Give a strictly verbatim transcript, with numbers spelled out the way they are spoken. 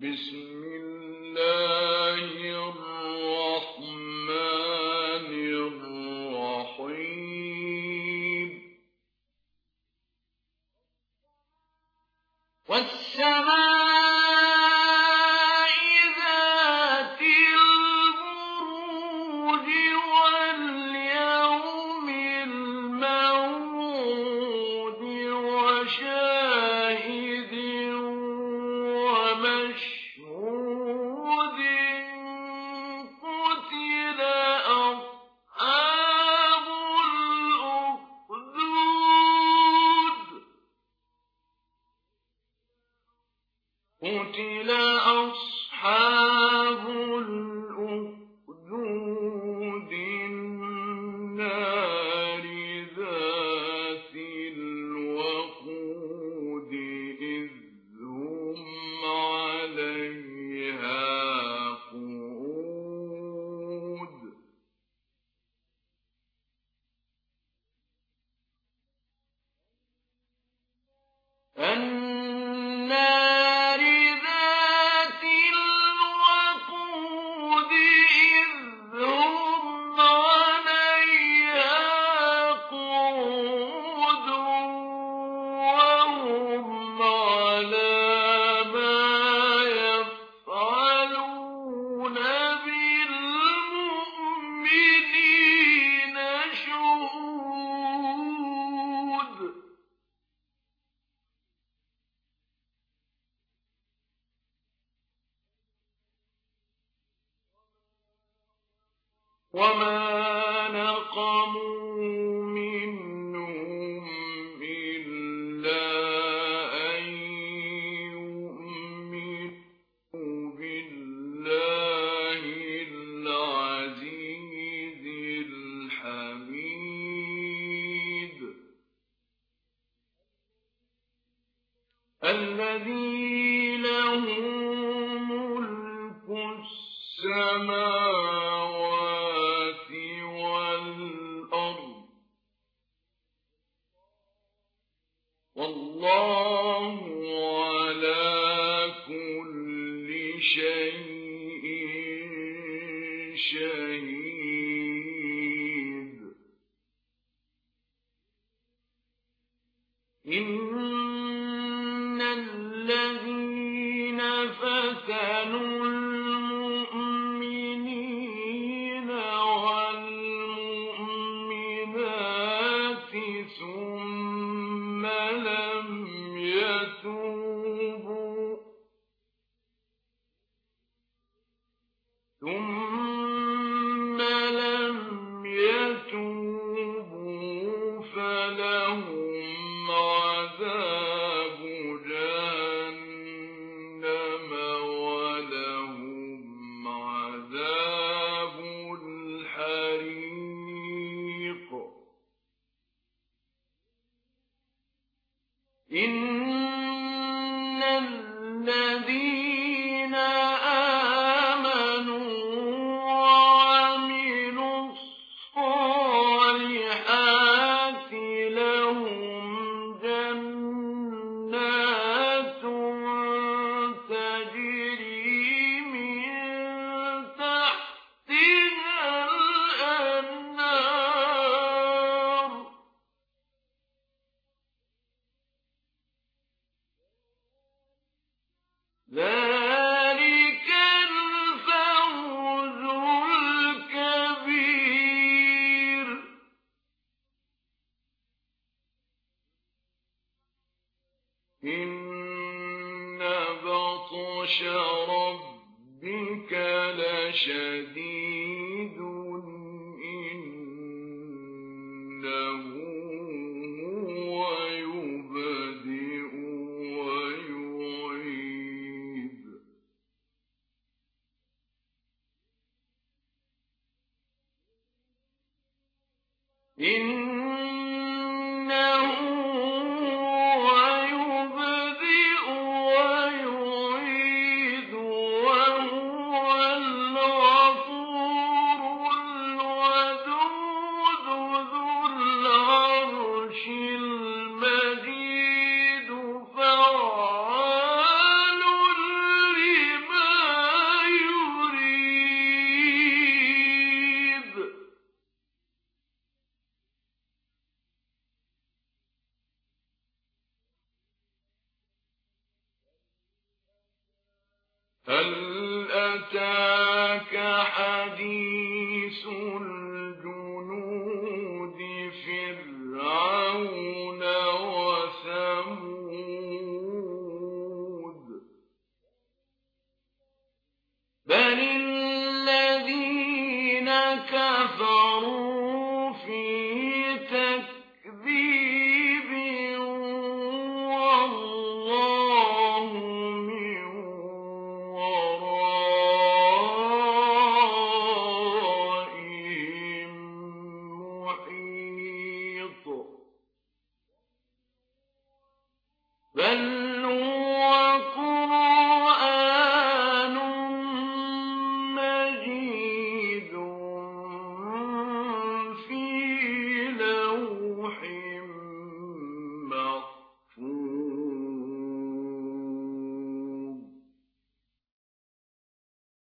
بسم الله الرحمن الرحيم والسماء ذات البروج واليوم الموعود وشاهد ومشهود قتل أصحاب الأخدود قتل أصحاب الأخدود النار ذات الوقود إذ هم عليها قعود النار ذات الوقود إذ هم عليها قعود وهم على ما يفعلون بالمؤمنين شهود وما نقموا منهم إلا أن يؤمنوا بالله العزيز الحميد الذي له ملك السماوات والأرض والله على كل شيء شهيد إن الذين فتنوا المؤمنين والمؤمنات ثم لم يتوبوا ثم لم يتوبوا فلهم عذاب جهنم ولهم عذاب الحريق إن الذين آمنوا وعملوا الصالحات لهم جنات تجري من تحتها الأنهار ذلك الفوز الكبير إن بطش ربك لشديد إنه هو يبدئ ويعيد إنه هو يبدئ ويعيد وهو الغفور الودود ذو العرش المجيد فعال لما هل أتاك حديث الجنود فرعون وثمود بل الذين كفروا